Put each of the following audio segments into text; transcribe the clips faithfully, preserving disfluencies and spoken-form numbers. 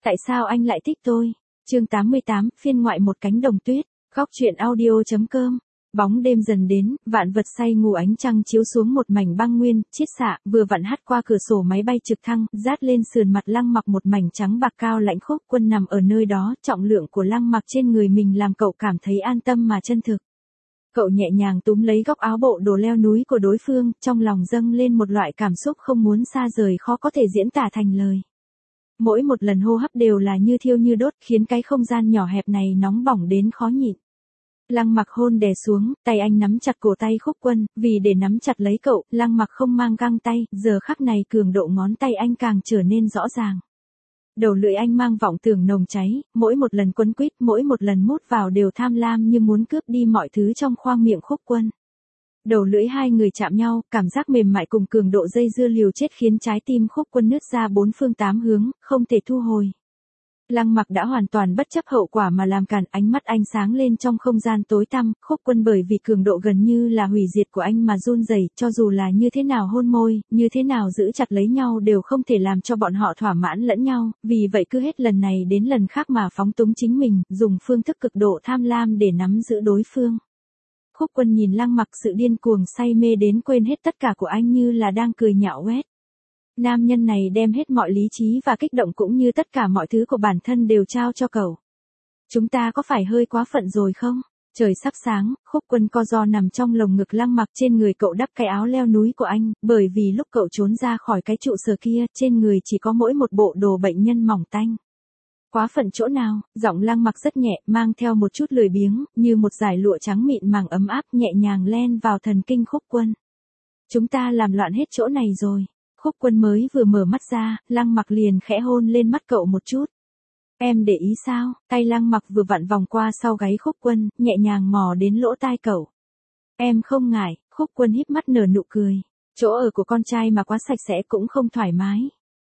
Tại sao anh lại thích tôi? Chương tám mươi tám, phiên ngoại một cánh đồng tuyết. Góc truyện audio chấm com. Bóng đêm dần đến, vạn vật say ngủ, ánh trăng chiếu xuống một mảnh băng nguyên, chiết xạ, vừa vặn hắt qua cửa sổ máy bay trực thăng, rát lên sườn mặt Lăng Mặc một mảnh trắng bạc cao lãnh. Khúc Quân nằm ở nơi đó, trọng lượng của Lăng Mặc trên người mình làm cậu cảm thấy an tâm mà chân thực. Cậu nhẹ nhàng túm lấy góc áo bộ đồ leo núi của đối phương, trong lòng dâng lên một loại cảm xúc không muốn xa rời khó có thể diễn tả thành lời. Mỗi một lần hô hấp đều là như thiêu như đốt, khiến cái không gian nhỏ hẹp này nóng bỏng đến khó nhịn. Lăng Mặc hôn đè xuống, tay anh nắm chặt cổ tay Khúc Quân, vì để nắm chặt lấy cậu, Lăng Mặc không mang găng tay, giờ khắc này cường độ ngón tay anh càng trở nên rõ ràng. Đầu lưỡi anh mang vọng tưởng nồng cháy, mỗi một lần quấn quýt, mỗi một lần mút vào đều tham lam như muốn cướp đi mọi thứ trong khoang miệng Khúc Quân. Đầu lưỡi hai người chạm nhau, cảm giác mềm mại cùng cường độ dây dưa liều chết khiến trái tim Khúc Quân nứt ra bốn phương tám hướng, không thể thu hồi. Lăng Mặc đã hoàn toàn bất chấp hậu quả mà làm cản, ánh mắt anh sáng lên trong không gian tối tăm. Khúc Quân bởi vì cường độ gần như là hủy diệt của anh mà run rẩy, cho dù là như thế nào hôn môi, như thế nào giữ chặt lấy nhau đều không thể làm cho bọn họ thỏa mãn lẫn nhau, vì vậy cứ hết lần này đến lần khác mà phóng túng chính mình, dùng phương thức cực độ tham lam để nắm giữ đối phương. Khúc Quân nhìn Lăng Mặc, sự điên cuồng say mê đến quên hết tất cả của anh như là đang cười nhạo oét. Nam nhân này đem hết mọi lý trí và kích động cũng như tất cả mọi thứ của bản thân đều trao cho cậu. Chúng ta có phải hơi quá phận rồi không? Trời sắp sáng, Khúc Quân co ro nằm trong lồng ngực Lăng Mặc, trên người cậu đắp cái áo leo núi của anh, bởi vì lúc cậu trốn ra khỏi cái trụ sở kia, trên người chỉ có mỗi một bộ đồ bệnh nhân mỏng tanh. Quá phận chỗ nào? Giọng Lăng Mặc rất nhẹ, mang theo một chút lười biếng, như một dải lụa trắng mịn màng ấm áp nhẹ nhàng len vào thần kinh Khúc Quân. Chúng ta làm loạn hết chỗ này rồi. Khúc Quân mới vừa mở mắt ra, Lăng Mặc liền khẽ hôn lên mắt cậu một chút. Em để ý sao? Tay Lăng Mặc vừa vặn vòng qua sau gáy Khúc Quân, nhẹ nhàng mò đến lỗ tai cậu. Em không ngại. Khúc Quân híp mắt nở nụ cười. Chỗ ở của con trai mà quá sạch sẽ cũng không thoải mái.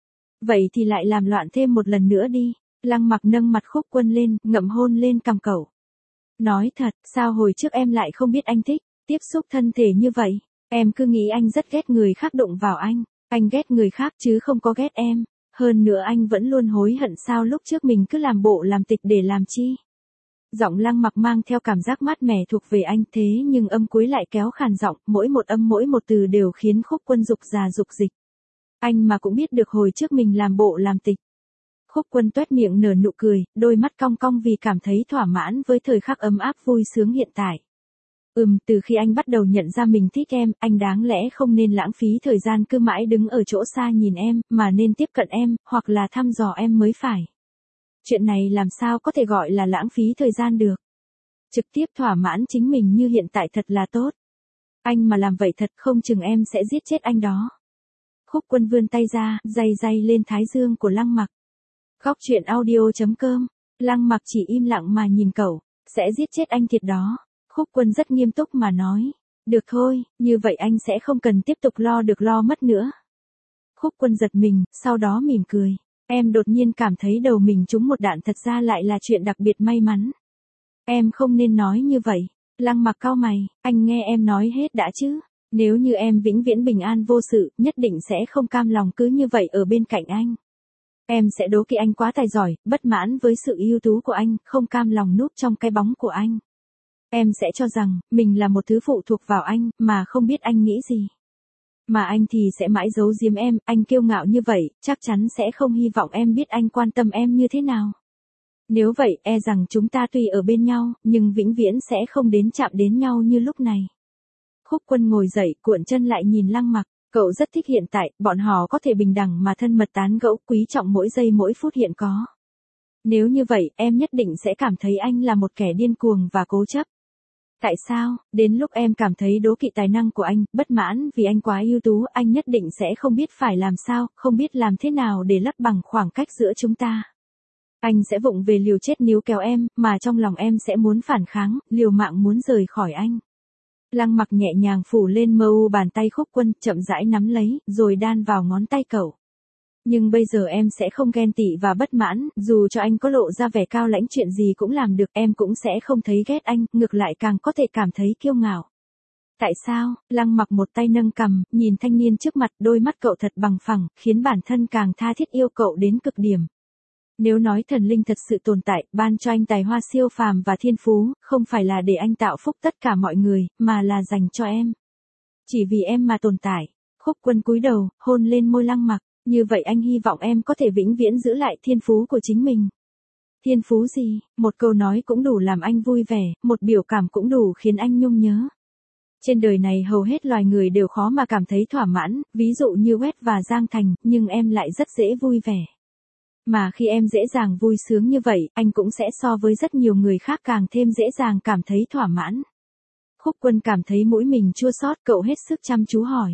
Vậy thì lại làm loạn thêm một lần nữa đi. Lăng Mặc nâng mặt Khúc Quân lên, ngậm hôn lên cằm cậu. Nói thật, sao hồi trước em lại không biết anh thích tiếp xúc thân thể như vậy? Em cứ nghĩ anh rất ghét người khác đụng vào anh. Anh ghét người khác chứ không có ghét em. Hơn nữa anh vẫn luôn hối hận sao lúc trước mình cứ làm bộ làm tịch để làm chi. Giọng Lăng Mặc mang theo cảm giác mát mẻ thuộc về anh, thế nhưng âm cuối lại kéo khàn giọng, mỗi một âm mỗi một từ đều khiến Khúc Quân dục già dục dịch. Anh mà cũng biết được hồi trước mình làm bộ làm tịch. Khúc Quân toét miệng nở nụ cười, đôi mắt cong cong vì cảm thấy thỏa mãn với thời khắc ấm áp vui sướng hiện tại. Ừm, từ khi anh bắt đầu nhận ra mình thích em, anh đáng lẽ không nên lãng phí thời gian cứ mãi đứng ở chỗ xa nhìn em, mà nên tiếp cận em, hoặc là thăm dò em mới phải. Chuyện này làm sao có thể gọi là lãng phí thời gian được. Trực tiếp thỏa mãn chính mình như hiện tại thật là tốt. Anh mà làm vậy thật không chừng em sẽ giết chết anh đó. Khúc Quân vươn tay ra, day day lên thái dương của Lăng Mặc. Góc truyện audio chấm com. Lăng Mặc chỉ im lặng mà nhìn cậu. Sẽ giết chết anh thiệt đó. Khúc Quân rất nghiêm túc mà nói. Được thôi, như vậy anh sẽ không cần tiếp tục lo được lo mất nữa. Khúc Quân giật mình, sau đó mỉm cười. Em đột nhiên cảm thấy đầu mình trúng một đạn, thật ra lại là chuyện đặc biệt may mắn. Em không nên nói như vậy. Lăng Mặc cau mày, anh nghe em nói hết đã chứ. Nếu như em vĩnh viễn bình an vô sự, nhất định sẽ không cam lòng cứ như vậy ở bên cạnh anh. Em sẽ đố kỵ anh quá tài giỏi, bất mãn với sự ưu tú của anh, không cam lòng núp trong cái bóng của anh. Em sẽ cho rằng, mình là một thứ phụ thuộc vào anh, mà không biết anh nghĩ gì. Mà anh thì sẽ mãi giấu giếm em, anh kiêu ngạo như vậy, chắc chắn sẽ không hy vọng em biết anh quan tâm em như thế nào. Nếu vậy, e rằng chúng ta tuy ở bên nhau, nhưng vĩnh viễn sẽ không đến chạm đến nhau như lúc này. Khúc Quân ngồi dậy, cuộn chân lại nhìn Lăng Mặc. Cậu rất thích hiện tại, bọn họ có thể bình đẳng mà thân mật tán gẫu, quý trọng mỗi giây mỗi phút hiện có. Nếu như vậy, em nhất định sẽ cảm thấy anh là một kẻ điên cuồng và cố chấp. Tại sao? Đến lúc em cảm thấy đố kỵ tài năng của anh, bất mãn vì anh quá ưu tú, anh nhất định sẽ không biết phải làm sao, không biết làm thế nào để lấp bằng khoảng cách giữa chúng ta. Anh sẽ vụng về liều chết níu kéo em, mà trong lòng em sẽ muốn phản kháng, liều mạng muốn rời khỏi anh. Lăng Mặc nhẹ nhàng phủ lên mờ u bàn tay Khúc Quân, chậm rãi nắm lấy, rồi đan vào ngón tay cậu. Nhưng bây giờ em sẽ không ghen tị và bất mãn, dù cho anh có lộ ra vẻ cao lãnh chuyện gì cũng làm được, em cũng sẽ không thấy ghét anh, ngược lại càng có thể cảm thấy kiêu ngạo. Tại sao? Lăng Mặc một tay nâng cằm, nhìn thanh niên trước mặt, đôi mắt cậu thật bằng phẳng, khiến bản thân càng tha thiết yêu cậu đến cực điểm. Nếu nói thần linh thật sự tồn tại, ban cho anh tài hoa siêu phàm và thiên phú, không phải là để anh tạo phúc tất cả mọi người, mà là dành cho em. Chỉ vì em mà tồn tại. Khúc Quân cúi đầu, hôn lên môi Lăng Mặc, như vậy anh hy vọng em có thể vĩnh viễn giữ lại thiên phú của chính mình. Thiên phú gì? Một câu nói cũng đủ làm anh vui vẻ, một biểu cảm cũng đủ khiến anh nhung nhớ. Trên đời này hầu hết loài người đều khó mà cảm thấy thỏa mãn, ví dụ như West và Giang Thành, nhưng em lại rất dễ vui vẻ. Mà khi em dễ dàng vui sướng như vậy, anh cũng sẽ so với rất nhiều người khác càng thêm dễ dàng cảm thấy thỏa mãn. Khúc Quân cảm thấy mũi mình chua xót, cậu hết sức chăm chú hỏi.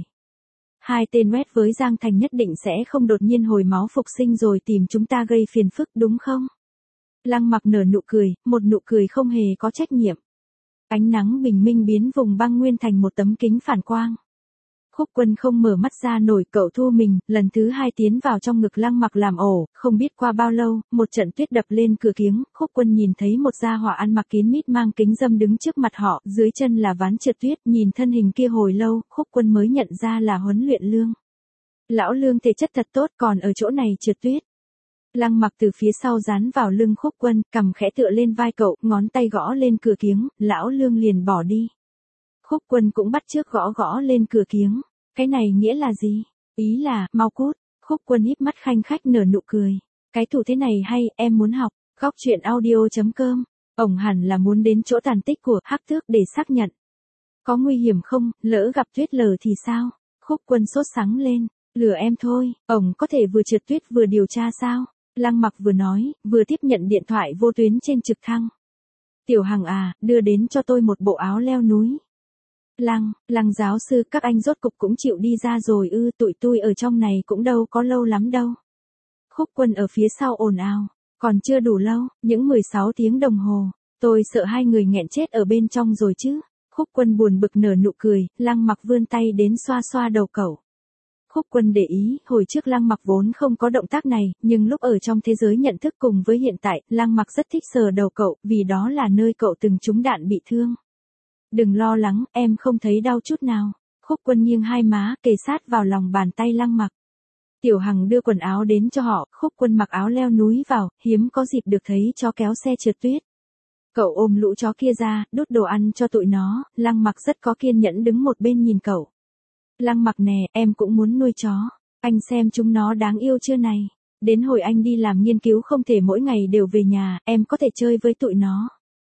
Hai tên West với Giang Thành nhất định sẽ không đột nhiên hồi máu phục sinh rồi tìm chúng ta gây phiền phức đúng không? Lăng Mặc nở nụ cười, một nụ cười không hề có trách nhiệm. Ánh nắng bình minh biến vùng băng nguyên thành một tấm kính phản quang. Khúc Quân không mở mắt ra nổi, cậu thu mình, lần thứ hai tiến vào trong ngực Lăng Mặc làm ổ, không biết qua bao lâu, một trận tuyết đập lên cửa kiếng, Khúc Quân nhìn thấy một gia hỏa ăn mặc kín mít mang kính râm đứng trước mặt họ, dưới chân là ván trượt tuyết, nhìn thân hình kia hồi lâu, Khúc Quân mới nhận ra là huấn luyện Lương. Lão Lương thể chất thật tốt, còn ở chỗ này trượt tuyết. Lăng Mặc từ phía sau dán vào lưng Khúc Quân, cằm khẽ tựa lên vai cậu, ngón tay gõ lên cửa kiếng, lão Lương liền bỏ đi. Khúc Quân cũng bắt chước gõ gõ lên cửa kiếng. Cái này nghĩa là gì? Ý là, mau cút. Khúc Quân híp mắt khanh khách nở nụ cười. Cái thủ thế này hay, em muốn học. Góc truyện audio chấm com. Ổng hẳn là muốn đến chỗ tàn tích của Hắc Tước để xác nhận. Có nguy hiểm không, lỡ gặp tuyết lở thì sao? Khúc Quân sốt sắng lên. Lừa em thôi, ổng có thể vừa trượt tuyết vừa điều tra sao? Lăng Mặc vừa nói, vừa tiếp nhận điện thoại vô tuyến trên trực thăng. Tiểu Hằng à, đưa đến cho tôi một bộ áo leo núi. Lăng, Lăng giáo sư, các anh rốt cục cũng chịu đi ra rồi ư, tụi tôi ở trong này cũng đâu có lâu lắm đâu. Khúc Quân ở phía sau ồn ào, còn chưa đủ lâu, những mười sáu tiếng đồng hồ, tôi sợ hai người nghẹn chết ở bên trong rồi chứ. Khúc Quân buồn bực nở nụ cười, Lăng Mặc vươn tay đến xoa xoa đầu cậu. Khúc Quân để ý, hồi trước Lăng Mặc vốn không có động tác này, nhưng lúc ở trong thế giới nhận thức cùng với hiện tại, Lăng Mặc rất thích sờ đầu cậu, vì đó là nơi cậu từng trúng đạn bị thương. Đừng lo lắng, em không thấy đau chút nào. Khúc Quân nghiêng hai má, kề sát vào lòng bàn tay Lăng Mặc. Tiểu Hằng đưa quần áo đến cho họ, Khúc Quân mặc áo leo núi vào, hiếm có dịp được thấy chó kéo xe trượt tuyết. Cậu ôm lũ chó kia ra, đút đồ ăn cho tụi nó, Lăng Mặc rất có kiên nhẫn đứng một bên nhìn cậu. Lăng Mặc nè, em cũng muốn nuôi chó. Anh xem chúng nó đáng yêu chưa này. Đến hồi anh đi làm nghiên cứu không thể mỗi ngày đều về nhà, em có thể chơi với tụi nó.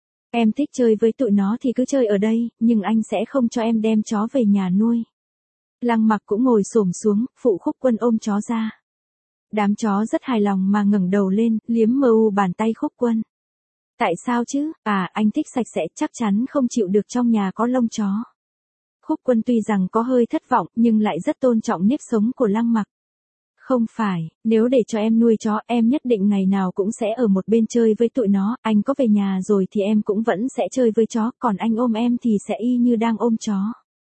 Em thích chơi với tụi nó thì cứ chơi ở đây, nhưng anh sẽ không cho em đem chó về nhà nuôi. Lăng Mặc cũng ngồi xổm xuống, phụ Khúc Quân ôm chó ra. Đám chó rất hài lòng mà ngẩng đầu lên, liếm mờ u bàn tay Khúc Quân. Tại sao chứ? À, anh thích sạch sẽ, chắc chắn không chịu được trong nhà có lông chó. Khúc Quân tuy rằng có hơi thất vọng, nhưng lại rất tôn trọng nếp sống của Lăng Mặc. Không phải, nếu để cho em nuôi chó, em nhất định ngày nào cũng sẽ ở một bên chơi với tụi nó, anh có về nhà rồi thì em cũng vẫn sẽ chơi với chó, còn anh ôm em thì sẽ y như đang ôm chó.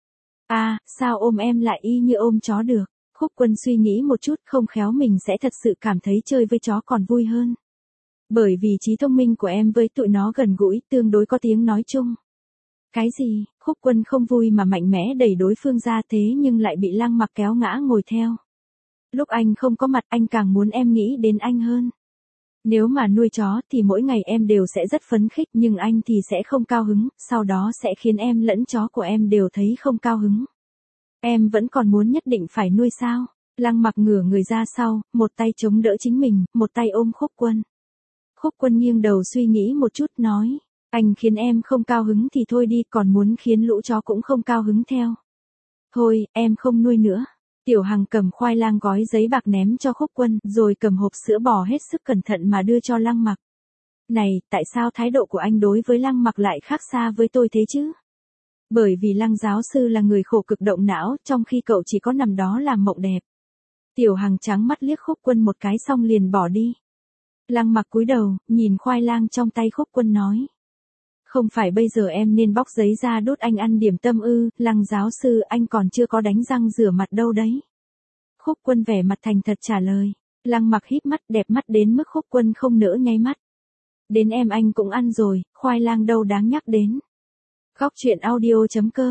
À, sao ôm em lại y như ôm chó được? Khúc Quân suy nghĩ một chút, không khéo mình sẽ thật sự cảm thấy chơi với chó còn vui hơn. Bởi vì trí thông minh của em với tụi nó gần gũi, tương đối có tiếng nói chung. Cái gì? Khúc Quân không vui mà mạnh mẽ đẩy đối phương ra, thế nhưng lại bị Lăng Mặc kéo ngã ngồi theo. Lúc anh không có mặt, anh càng muốn em nghĩ đến anh hơn. Nếu mà nuôi chó thì mỗi ngày em đều sẽ rất phấn khích, nhưng anh thì sẽ không cao hứng, sau đó sẽ khiến em lẫn chó của em đều thấy không cao hứng. Em vẫn còn muốn nhất định phải nuôi sao? Lăng Mặc ngửa người ra sau, một tay chống đỡ chính mình, một tay ôm Khúc Quân. Khúc Quân nghiêng đầu suy nghĩ một chút nói, anh khiến em không cao hứng thì thôi đi, còn muốn khiến lũ chó cũng không cao hứng theo. Thôi, em không nuôi nữa. Tiểu Hằng cầm khoai lang gói giấy bạc ném cho Khúc Quân, rồi cầm hộp sữa bò hết sức cẩn thận mà đưa cho Lăng Mặc. Này, tại sao thái độ của anh đối với Lăng Mặc lại khác xa với tôi thế chứ? Bởi vì Lăng giáo sư là người khổ cực động não, trong khi cậu chỉ có nằm đó làm mộng đẹp. Tiểu Hằng trắng mắt liếc Khúc Quân một cái xong liền bỏ đi. Lăng Mặc cúi đầu, nhìn khoai lang trong tay Khúc Quân nói. Không phải bây giờ em nên bóc giấy ra đút anh ăn điểm tâm ư? Lăng giáo sư, anh còn chưa có đánh răng rửa mặt đâu đấy. Khúc Quân vẻ mặt thành thật trả lời. Lăng Mặc híp mắt đẹp mắt đến mức Khúc Quân không nỡ nháy mắt. Đến em anh cũng ăn rồi, khoai lang đâu đáng nhắc đến. Góc truyện audio chấm com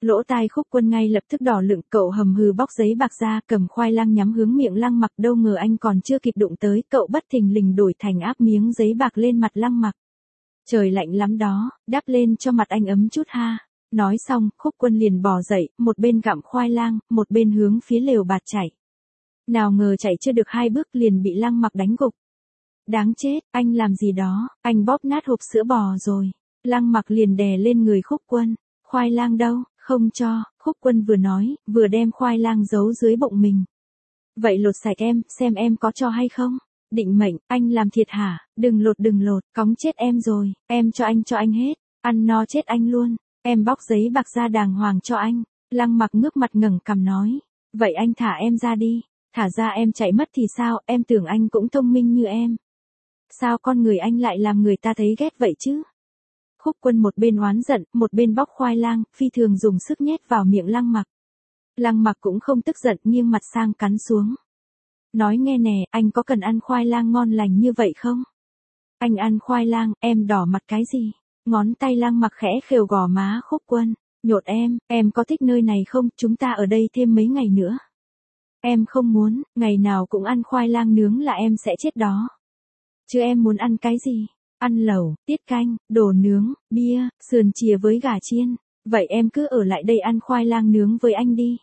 Lỗ tai Khúc Quân ngay lập tức đỏ lựng, cậu hầm hừ bóc giấy bạc ra, cầm khoai lang nhắm hướng miệng Lăng Mặc, đâu ngờ anh còn chưa kịp đụng tới, cậu bất thình lình đổi thành áp miếng giấy bạc lên mặt Lăng Mặc. Trời lạnh lắm đó, đắp lên cho mặt anh ấm chút ha. Nói xong, Khúc Quân liền bò dậy, một bên gặm khoai lang, một bên hướng phía lều bạt chạy. Nào ngờ chạy chưa được hai bước liền bị Lăng Mặc đánh gục. Đáng chết, anh làm gì đó, anh bóp nát hộp sữa bò rồi. Lăng Mặc liền đè lên người Khúc Quân. Khoai lang đâu, không cho, Khúc Quân vừa nói, vừa đem khoai lang giấu dưới bụng mình. Vậy lột sạch em, xem em có cho hay không. Định mệnh, anh làm thiệt hả, đừng lột đừng lột, cóng chết em rồi, em cho anh cho anh hết, ăn no chết anh luôn, em bóc giấy bạc ra đàng hoàng cho anh. Lăng Mặc ngước mặt ngẩng cằm nói, vậy anh thả em ra đi, thả ra em chạy mất thì sao, em tưởng anh cũng thông minh như em. Sao con người anh lại làm người ta thấy ghét vậy chứ? Khúc Quân một bên oán giận, một bên bóc khoai lang, phi thường dùng sức nhét vào miệng Lăng Mặc. Lăng Mặc cũng không tức giận, nghiêng mặt sang cắn xuống. Nói nghe nè, anh có cần ăn khoai lang ngon lành như vậy không? Anh ăn khoai lang, em đỏ mặt cái gì? Ngón tay Lăng Mặc khẽ khều gò má Khúc Quân. Nhột em, em có thích nơi này không? Chúng ta ở đây thêm mấy ngày nữa. Em không muốn, ngày nào cũng ăn khoai lang nướng là em sẽ chết đó. Chứ em muốn ăn cái gì? Ăn lẩu, tiết canh, đồ nướng, bia, sườn chìa với gà chiên. Vậy em cứ ở lại đây ăn khoai lang nướng với anh đi.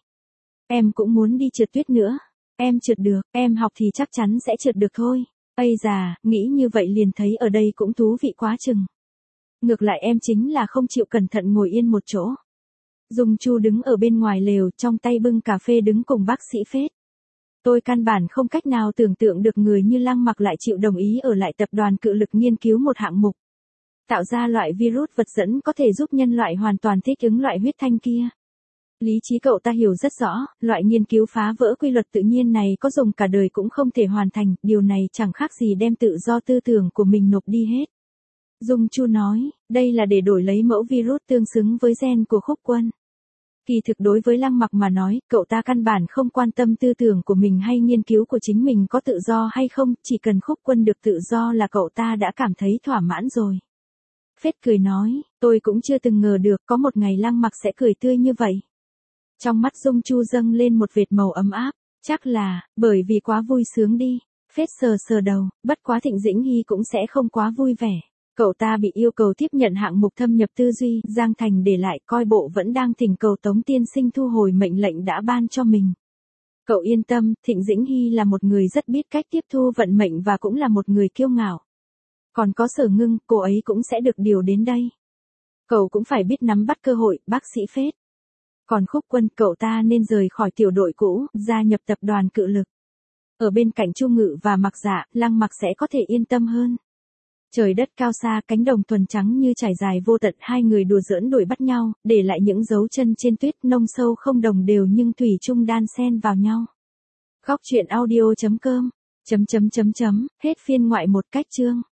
Em cũng muốn đi trượt tuyết nữa. Em trượt được, em học thì chắc chắn sẽ trượt được thôi. Ây già, nghĩ như vậy liền thấy ở đây cũng thú vị quá chừng. Ngược lại em chính là không chịu cẩn thận ngồi yên một chỗ. Dung Chu đứng ở bên ngoài lều, trong tay bưng cà phê đứng cùng bác sĩ Phết. Tôi căn bản không cách nào tưởng tượng được người như Lăng Mặc lại chịu đồng ý ở lại tập đoàn Cự Lực nghiên cứu một hạng mục. Tạo ra loại virus vật dẫn có thể giúp nhân loại hoàn toàn thích ứng loại huyết thanh kia. Lý trí cậu ta hiểu rất rõ, loại nghiên cứu phá vỡ quy luật tự nhiên này có dùng cả đời cũng không thể hoàn thành, điều này chẳng khác gì đem tự do tư tưởng của mình nộp đi hết. Dung Chu nói, đây là để đổi lấy mẫu virus tương xứng với gen của Khúc Quân. Kỳ thực đối với Lăng Mặc mà nói, cậu ta căn bản không quan tâm tư tưởng của mình hay nghiên cứu của chính mình có tự do hay không, chỉ cần Khúc Quân được tự do là cậu ta đã cảm thấy thỏa mãn rồi. Phết cười nói, tôi cũng chưa từng ngờ được có một ngày Lăng Mặc sẽ cười tươi như vậy. Trong mắt Dung Chu dâng lên một vệt màu ấm áp, chắc là, bởi vì quá vui sướng đi. Phết sờ sờ đầu, bất quá Thịnh Dĩnh Hy cũng sẽ không quá vui vẻ. Cậu ta bị yêu cầu tiếp nhận hạng mục thâm nhập tư duy, Giang Thành để lại coi bộ vẫn đang thỉnh cầu Tống tiên sinh thu hồi mệnh lệnh đã ban cho mình. Cậu yên tâm, Thịnh Dĩnh Hy là một người rất biết cách tiếp thu vận mệnh và cũng là một người kiêu ngạo. Còn có Sở Ngưng, cô ấy cũng sẽ được điều đến đây. Cậu cũng phải biết nắm bắt cơ hội, bác sĩ Phết. Còn Khúc Quân, cậu ta nên rời khỏi tiểu đội cũ, gia nhập tập đoàn Cự Lực. Ở bên cạnh Chu Ngự và Mặc Dạ, Lăng Mặc sẽ có thể yên tâm hơn. Trời đất cao xa, cánh đồng thuần trắng như trải dài vô tận, hai người đùa giỡn đuổi bắt nhau, để lại những dấu chân trên tuyết, nông sâu không đồng đều nhưng thủy chung đan xen vào nhau. Góc truyện audio chấm com chấm chấm chấm chấm hết phiên ngoại một cách chương.